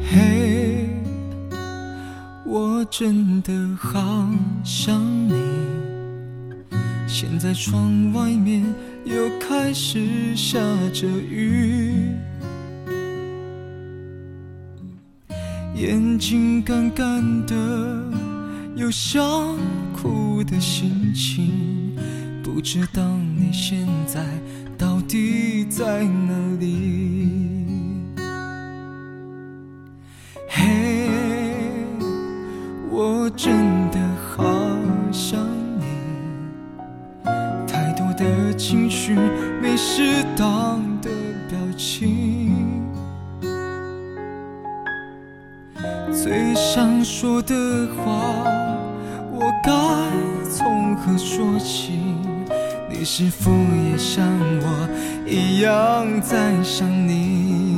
嘿，我真的好想你，现在窗外面又开始下着雨，眼睛干干的，有想哭的心情，不知道你现在到底在哪里。嘿，我真的好想你，太多的情绪没适当的表情，最想说的话我该从何说起？你是否也像我一样在想你？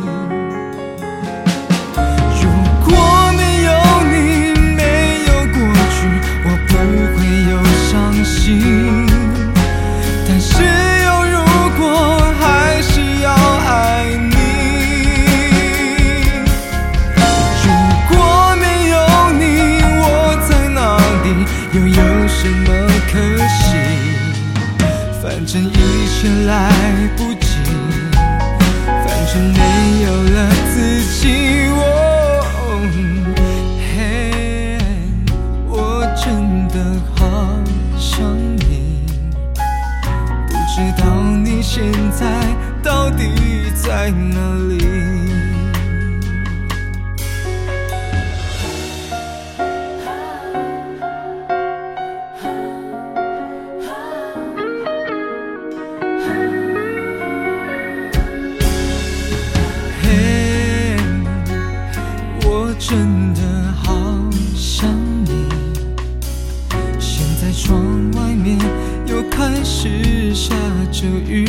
如果没有你，没有过去，我不会有伤心，但是有如果还是要爱你。如果没有你，我在哪里，又有什么可惜？反正一切来不及，反正没有了自己。嘿，我真的好想你，不知道你现在到底在哪里。真的好想你，现在窗外面又开始下着雨，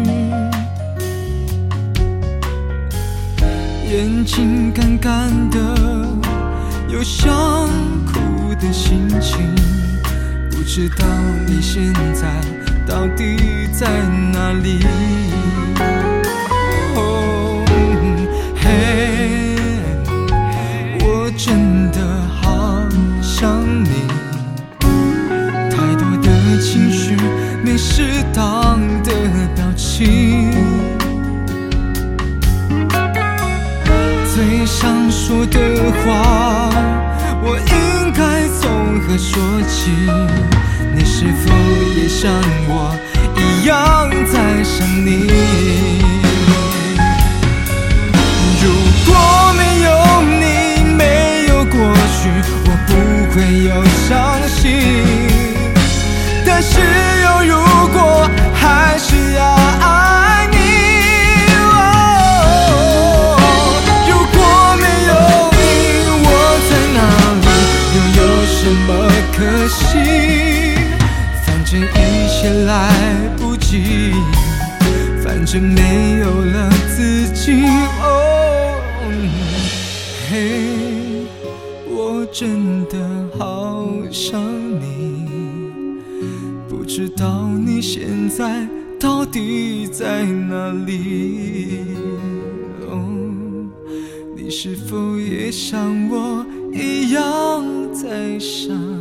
眼睛干干的，有想哭的心情，不知道你现在到底在哪里。真的好想你，太多的情绪没适当的表情，最想说的话我应该从何说起？你是否也像我一样在想你？如果没有你，过去我不会有伤心，但是有如果还是要爱你。如果没有你，我在哪里，又有什么可惜？反正一切来不及，反正没有了自己。嘿，我真的好想你，不知道你现在到底在哪里？你是否也像我一样在想？